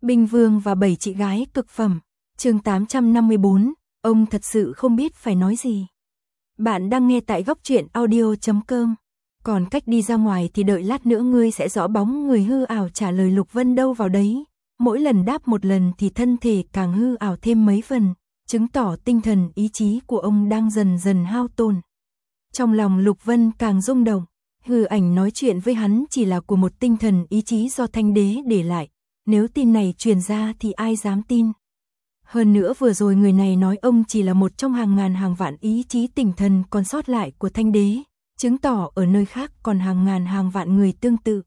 Binh Vương và 7 chị gái cực phẩm. Chương 854, ông thật sự không biết phải nói gì. Bạn đang nghe tại góc truyện audio.com. Còn cách đi ra ngoài thì đợi lát nữa ngươi sẽ rõ. Bóng người hư ảo trả lời Lục Vân đâu vào đấy. Mỗi lần đáp một lần thì thân thể càng hư ảo thêm mấy phần, chứng tỏ tinh thần ý chí của ông đang dần dần hao tổn. Trong lòng Lục Vân càng rung động, hư ảnh nói chuyện với hắn chỉ là của một tinh thần ý chí do Thanh Đế để lại. Nếu tin này truyền ra thì ai dám tin. Hơn nữa vừa rồi người này nói ông chỉ là một trong hàng ngàn hàng vạn ý chí tinh thần còn sót lại của Thanh Đế, chứng tỏ ở nơi khác còn hàng ngàn hàng vạn người tương tự.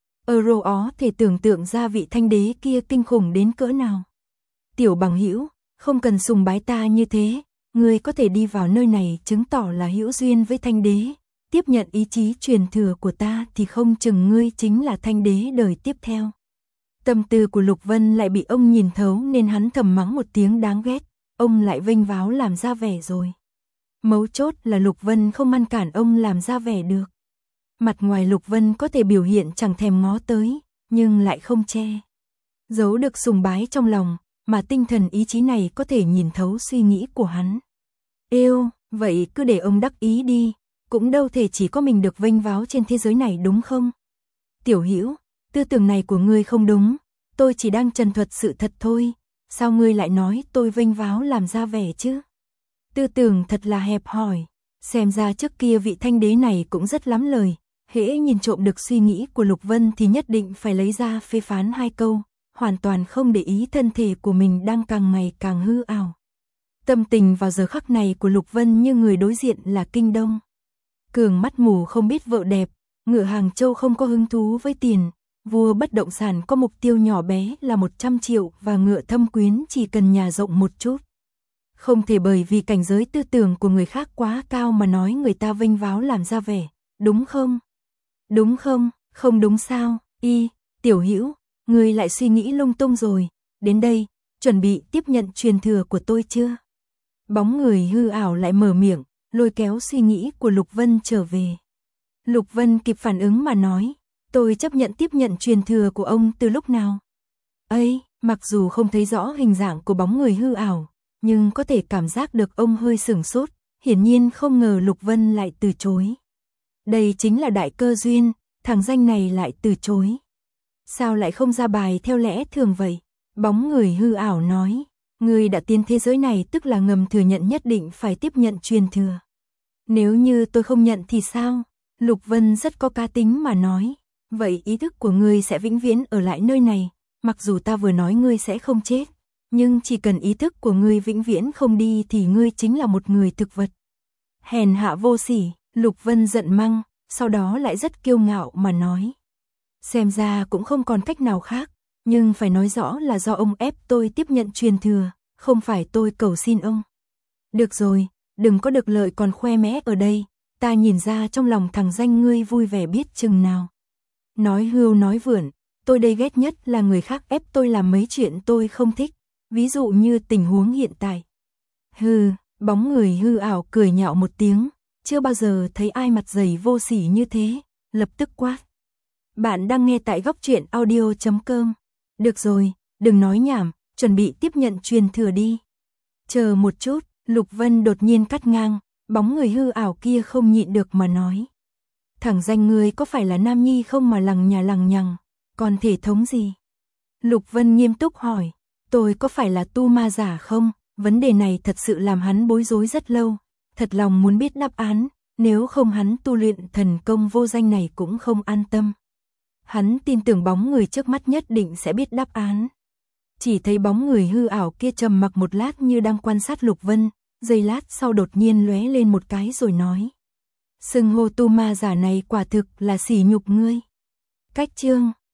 Ó thể tưởng tượng ra vị Thanh Đế kia kinh khủng đến cỡ nào. Tiểu bằng hữu, không cần sùng bái ta như thế, ngươi có thể đi vào nơi này chứng tỏ là hữu duyên với Thanh Đế, tiếp nhận ý chí truyền thừa của ta thì không chừng ngươi chính là Thanh Đế đời tiếp theo. Tâm tư của Lục Vân lại bị ông nhìn thấu nên hắn thầm mắng một tiếng đáng ghét, ông lại vênh váo làm ra vẻ rồi. Mấu chốt là Lục Vân không ngăn cản ông làm ra vẻ được. Mặt ngoài Lục Vân có thể biểu hiện chẳng thèm ngó tới, nhưng lại không che giấu được sùng bái trong lòng, mà tinh thần ý chí này có thể nhìn thấu suy nghĩ của hắn. Yêu, vậy cứ để ông đắc ý đi, cũng đâu thể chỉ có mình được vênh váo trên thế giới này đúng không? Tiểu hữu, tư tưởng này của ngươi không đúng, tôi chỉ đang trần thuật sự thật thôi, sao ngươi lại nói tôi vênh váo làm ra vẻ chứ? Tư tưởng thật là hẹp hòi, xem ra trước kia vị Thanh Đế này cũng rất lắm lời, hễ nhìn trộm được suy nghĩ của Lục Vân thì nhất định phải lấy ra phê phán hai câu, hoàn toàn không để ý thân thể của mình đang càng ngày càng hư ảo. Tâm tình vào giờ khắc này của Lục Vân như người đối diện là Kinh Đông. Cường mắt mù không biết vợ đẹp, ngựa Hàng Châu không có hứng thú với tiền, vua bất động sản có mục tiêu nhỏ bé là 100 triệu và ngựa Thâm Quyến chỉ cần nhà rộng một chút. Không thể bởi vì cảnh giới tư tưởng của người khác quá cao mà nói người ta vênh váo làm ra vẻ, đúng không? Đúng không? Không đúng sao? Tiểu hữu, ngươi lại suy nghĩ lung tung rồi, đến đây, chuẩn bị tiếp nhận truyền thừa của tôi chưa? Bóng người hư ảo lại mở miệng, lôi kéo suy nghĩ của Lục Vân trở về. Lục Vân kịp phản ứng mà nói, tôi chấp nhận tiếp nhận truyền thừa của ông từ lúc nào? Mặc dù không thấy rõ hình dạng của bóng người hư ảo, nhưng có thể cảm giác được ông hơi sửng sốt, hiển nhiên không ngờ Lục Vân lại từ chối. Đây chính là đại cơ duyên, thằng danh này lại từ chối. Sao lại không ra bài theo lẽ thường vậy? Bóng người hư ảo nói, người đã tiến thế giới này tức là ngầm thừa nhận nhất định phải tiếp nhận truyền thừa. Nếu như tôi không nhận thì sao? Lục Vân rất có cá tính mà nói, vậy ý thức của ngươi sẽ vĩnh viễn ở lại nơi này, mặc dù ta vừa nói ngươi sẽ không chết, nhưng chỉ cần ý thức của ngươi vĩnh viễn không đi thì ngươi chính là một người thực vật. Hèn hạ vô sỉ, Lục Vân giận măng, sau đó lại rất kiêu ngạo mà nói. Xem ra cũng không còn cách nào khác, nhưng phải nói rõ là do ông ép tôi tiếp nhận truyền thừa, không phải tôi cầu xin ông. Được rồi, đừng có được lợi còn khoe mẽ ở đây, ta nhìn ra trong lòng thằng danh ngươi vui vẻ biết chừng nào. Nói hưu nói vượn, tôi đây ghét nhất là người khác ép tôi làm mấy chuyện tôi không thích, ví dụ như tình huống hiện tại. Bóng người hư ảo cười nhạo một tiếng, chưa bao giờ thấy ai mặt dày vô sỉ như thế, lập tức quát. Bạn đang nghe tại góc truyện audio.com. Được rồi, đừng nói nhảm, chuẩn bị tiếp nhận truyền thừa đi. Chờ một chút, Lục Vân đột nhiên cắt ngang, bóng người hư ảo kia không nhịn được mà nói. Thằng danh ngươi có phải là nam nhi không mà lằng nhà lằng nhằng, còn thể thống gì? Lục Vân nghiêm túc hỏi, tôi có phải là tu ma giả không? Vấn đề này thật sự làm hắn bối rối rất lâu, thật lòng muốn biết đáp án, nếu không hắn tu luyện thần công vô danh này cũng không an tâm. Hắn tin tưởng bóng người trước mắt nhất định sẽ biết đáp án. Chỉ thấy bóng người hư ảo kia trầm mặc một lát như đang quan sát Lục Vân, giây lát sau đột nhiên lóe lên một cái rồi nói. Xưng hô tu ma giả này quả thực là sỉ nhục ngươi. Cách chương